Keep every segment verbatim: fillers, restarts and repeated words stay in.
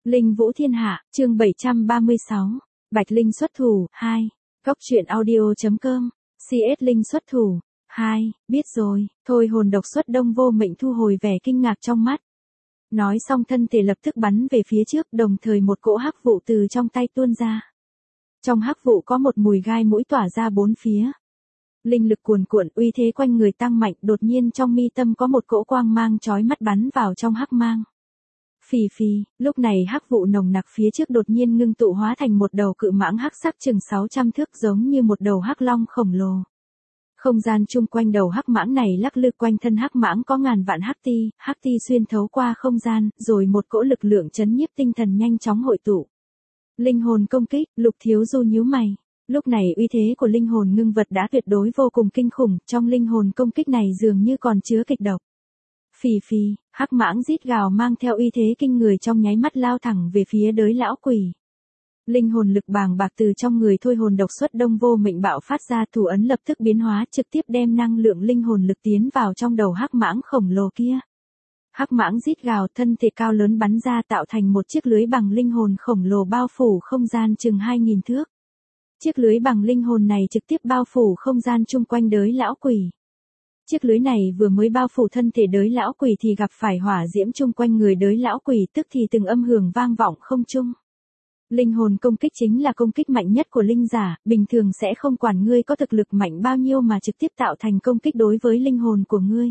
Linh Vũ Thiên Hạ, chương bảy trăm ba mươi sáu. Bạch Linh xuất thủ, hai. Góc truyện audio.com. xê ét Linh xuất thủ, hai. Biết rồi, thôi hồn độc xuất Đông Vô Mệnh thu hồi vẻ kinh ngạc trong mắt. Nói xong thân thể lập tức bắn về phía trước, đồng thời một cỗ hắc vụ từ trong tay tuôn ra. Trong hắc vụ có một mùi gai mũi tỏa ra bốn phía. Linh lực cuồn cuộn, uy thế quanh người tăng mạnh, đột nhiên trong mi tâm có một cỗ quang mang chói mắt bắn vào trong hắc mang. Phì phì, lúc này hắc vụ nồng nặc phía trước đột nhiên ngưng tụ hóa thành một đầu cự mãng hắc sắc chừng sáu trăm thước, giống như một đầu hắc long khổng lồ. Không gian chung quanh đầu hắc mãng này lắc lư, quanh thân hắc mãng có ngàn vạn hắc ti, hắc ti xuyên thấu qua không gian, rồi một cỗ lực lượng chấn nhiếp tinh thần nhanh chóng hội tụ. Linh hồn công kích, Lục Thiếu Du nhíu mày. Lúc này uy thế của linh hồn ngưng vật đã tuyệt đối vô cùng kinh khủng, trong linh hồn công kích này dường như còn chứa kịch độc. Phì phì, hắc mãng rít gào mang theo uy thế kinh người trong nháy mắt lao thẳng về phía đới lão quỷ. Linh hồn lực bàng bạc từ trong người thôi hồn độc xuất Đông Vô Mệnh bạo phát ra, thủ ấn lập tức biến hóa, trực tiếp đem năng lượng linh hồn lực tiến vào trong đầu hắc mãng khổng lồ kia. Hắc mãng rít gào, thân thể cao lớn bắn ra tạo thành một chiếc lưới bằng linh hồn khổng lồ bao phủ không gian chừng hai nghìn thước. Chiếc lưới bằng linh hồn này trực tiếp bao phủ không gian chung quanh đới lão quỷ. Chiếc lưới này vừa mới bao phủ thân thể đới lão quỷ thì gặp phải hỏa diễm chung quanh người đới lão quỷ, tức thì từng âm hưởng vang vọng không trung. Linh hồn công kích chính là công kích mạnh nhất của linh giả, bình thường sẽ không quản ngươi có thực lực mạnh bao nhiêu mà trực tiếp tạo thành công kích đối với linh hồn của ngươi.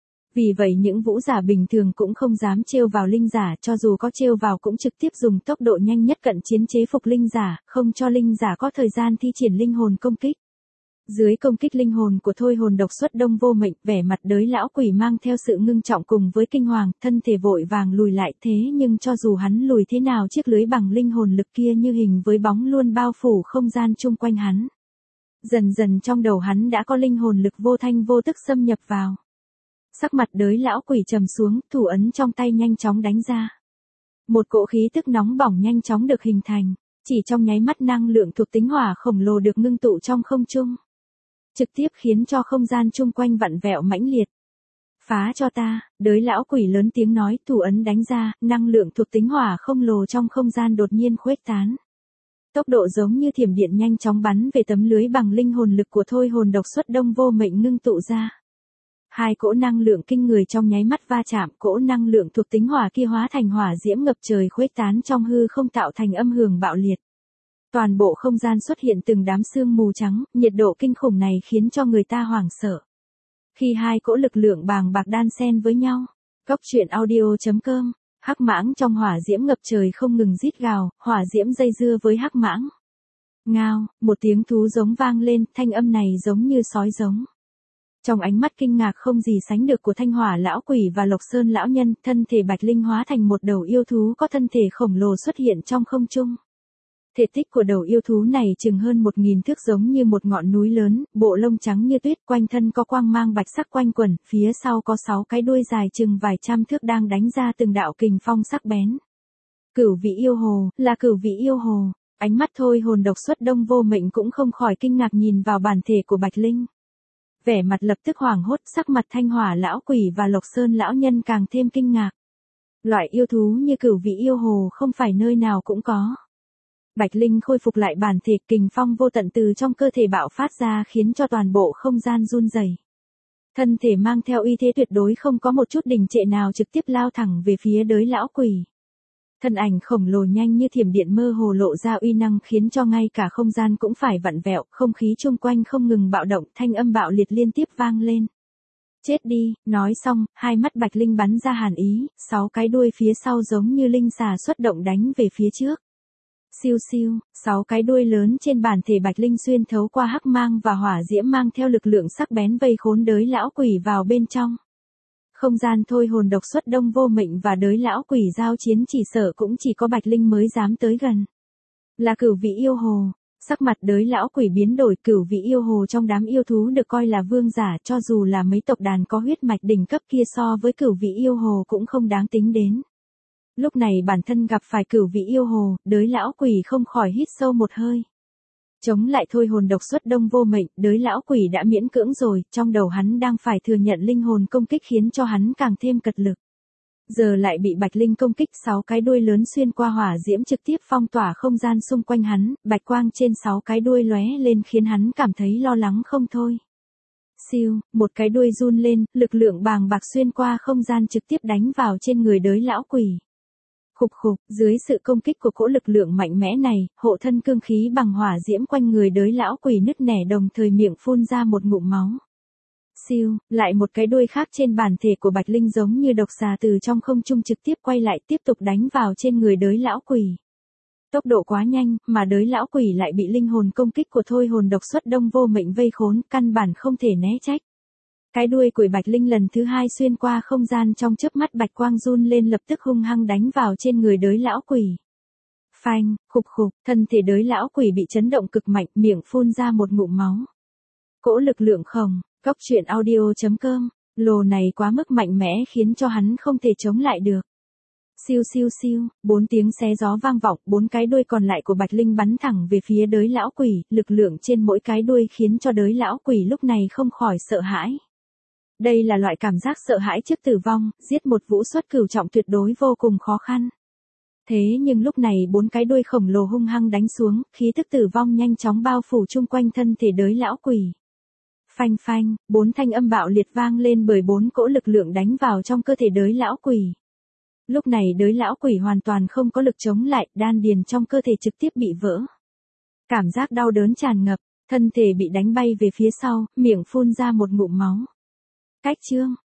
Vì vậy những vũ giả bình thường cũng không dám trêu vào linh giả, cho dù có trêu vào cũng trực tiếp dùng tốc độ nhanh nhất cận chiến chế phục linh giả, không cho linh giả có thời gian thi triển linh hồn công kích. Dưới công kích linh hồn của thôi hồn độc xuất Đông Vô Mệnh, vẻ mặt đới lão quỷ mang theo sự ngưng trọng cùng với kinh hoàng, thân thể vội vàng lùi lại, thế nhưng cho dù hắn lùi thế nào chiếc lưới bằng linh hồn lực kia như hình với bóng luôn bao phủ không gian chung quanh hắn. Dần dần trong đầu hắn đã có linh hồn lực vô thanh vô tức xâm nhập vào. Sắc mặt đới lão quỷ trầm xuống, thủ ấn trong tay nhanh chóng đánh ra. Một cỗ khí tức nóng bỏng nhanh chóng được hình thành, chỉ trong nháy mắt năng lượng thuộc tính hỏa khổng lồ được ngưng tụ trong không trung. Trực tiếp khiến cho không gian chung quanh vặn vẹo mãnh liệt. Phá cho ta, đới lão quỷ lớn tiếng nói, thủ ấn đánh ra, năng lượng thuộc tính hỏa khổng lồ trong không gian đột nhiên khuếch tán. Tốc độ giống như thiểm điện nhanh chóng bắn về tấm lưới bằng linh hồn lực của thôi hồn độc xuất Đông Vô Mệnh ngưng tụ ra. Hai cỗ năng lượng kinh người trong nháy mắt va chạm, cỗ năng lượng thuộc tính hỏa kia hóa thành hỏa diễm ngập trời khuếch tán trong hư không tạo thành âm hưởng bạo liệt. Toàn bộ không gian xuất hiện từng đám sương mù trắng, nhiệt độ kinh khủng này khiến cho người ta hoảng sợ. Khi hai cỗ lực lượng bàng bạc đan xen với nhau, góc truyện audio.com, hắc mãng trong hỏa diễm ngập trời không ngừng rít gào, hỏa diễm dây dưa với hắc mãng. Ngao, một tiếng thú giống vang lên, thanh âm này giống như sói giống. Trong ánh mắt kinh ngạc không gì sánh được của Thanh Hỏa lão quỷ và Lộc Sơn lão nhân, thân thể Bạch Linh hóa thành một đầu yêu thú có thân thể khổng lồ xuất hiện trong không trung. Thể tích của đầu yêu thú này chừng hơn một nghìn thước, giống như một ngọn núi lớn, bộ lông trắng như tuyết, quanh thân có quang mang bạch sắc quanh quẩn, phía sau có sáu cái đuôi dài chừng vài trăm thước đang đánh ra từng đạo kình phong sắc bén. Cửu vị yêu hồ, là cửu vị yêu hồ. Ánh mắt thôi hồn độc xuất Đông Vô Mệnh cũng không khỏi kinh ngạc nhìn vào bản thể của Bạch Linh. Vẻ mặt lập tức hoảng hốt, sắc mặt Thanh Hỏa lão quỷ và Lộc Sơn lão nhân càng thêm kinh ngạc. Loại yêu thú như cửu vị yêu hồ không phải nơi nào cũng có. Bạch Linh khôi phục lại bản thể, kình phong vô tận từ trong cơ thể bạo phát ra khiến cho toàn bộ không gian run rẩy. Thân thể mang theo uy thế tuyệt đối không có một chút đình trệ nào trực tiếp lao thẳng về phía đới lão quỷ. Thân ảnh khổng lồ nhanh như thiểm điện mơ hồ lộ ra uy năng khiến cho ngay cả không gian cũng phải vặn vẹo, không khí chung quanh không ngừng bạo động, thanh âm bạo liệt liên tiếp vang lên. Chết đi, nói xong, hai mắt Bạch Linh bắn ra hàn ý, sáu cái đuôi phía sau giống như linh xà xuất động đánh về phía trước. Siêu siêu, sáu cái đuôi lớn trên bản thể Bạch Linh xuyên thấu qua hắc mang và hỏa diễm mang theo lực lượng sắc bén vây khốn đới lão quỷ vào bên trong. Không gian thôi hồn độc xuất Đông Vô Mệnh và đới lão quỷ giao chiến chỉ sợ cũng chỉ có Bạch Linh mới dám tới gần. Là cửu vị yêu hồ, sắc mặt đới lão quỷ biến đổi, cửu vị yêu hồ trong đám yêu thú được coi là vương giả, cho dù là mấy tộc đàn có huyết mạch đỉnh cấp kia so với cửu vị yêu hồ cũng không đáng tính đến. Lúc này bản thân gặp phải cửu vị yêu hồ, đới lão quỷ không khỏi hít sâu một hơi. Chống lại thôi hồn độc xuất Đông Vô Mệnh, đới lão quỷ đã miễn cưỡng rồi, trong đầu hắn đang phải thừa nhận linh hồn công kích khiến cho hắn càng thêm cật lực. giờ lại bị Bạch Linh công kích, sáu cái đuôi lớn xuyên qua hỏa diễm trực tiếp phong tỏa không gian xung quanh hắn, bạch quang trên sáu cái đuôi lóe lên khiến hắn cảm thấy lo lắng không thôi. Siêu, một cái đuôi run lên, lực lượng bàng bạc xuyên qua không gian trực tiếp đánh vào trên người đới lão quỷ. Khục khục, dưới sự công kích của cỗ lực lượng mạnh mẽ này, hộ thân cương khí bằng hỏa diễm quanh người đới lão quỷ nứt nẻ đồng thời miệng phun ra một ngụm máu. Siêu, lại một cái đuôi khác trên bản thể của Bạch Linh giống như độc xà từ trong không trung trực tiếp quay lại tiếp tục đánh vào trên người đới lão quỷ. Tốc độ quá nhanh, mà đới lão quỷ lại bị linh hồn công kích của thôi hồn độc xuất đông vô mệnh vây khốn, căn bản không thể né trách. Cái đuôi của Bạch Linh lần thứ hai xuyên qua không gian trong chớp mắt bạch quang run lên lập tức hung hăng đánh vào trên người đới lão quỷ. Phanh, khục khục, thân thể đới lão quỷ bị chấn động cực mạnh, miệng phun ra một ngụm máu. Cỗ lực lượng khổng, Cốc truyện audio chấm com, lồ này quá mức mạnh mẽ khiến cho hắn không thể chống lại được. Siêu siêu siêu, bốn tiếng xé gió vang vọng, bốn cái đuôi còn lại của Bạch Linh bắn thẳng về phía đới lão quỷ, lực lượng trên mỗi cái đuôi khiến cho đới lão quỷ lúc này không khỏi sợ hãi. Đây là loại cảm giác sợ hãi trước tử vong, giết một vũ xuất cửu trọng tuyệt đối vô cùng khó khăn. Thế nhưng lúc này bốn cái đuôi khổng lồ hung hăng đánh xuống, khí tức tử vong nhanh chóng bao phủ chung quanh thân thể đới lão quỷ. Phanh phanh, bốn thanh âm bạo liệt vang lên bởi bốn cỗ lực lượng đánh vào trong cơ thể đới lão quỷ. Lúc này đới lão quỷ hoàn toàn không có lực chống lại, đan điền trong cơ thể trực tiếp bị vỡ. Cảm giác đau đớn tràn ngập, thân thể bị đánh bay về phía sau, miệng phun ra một ngụm máu. Cách chương,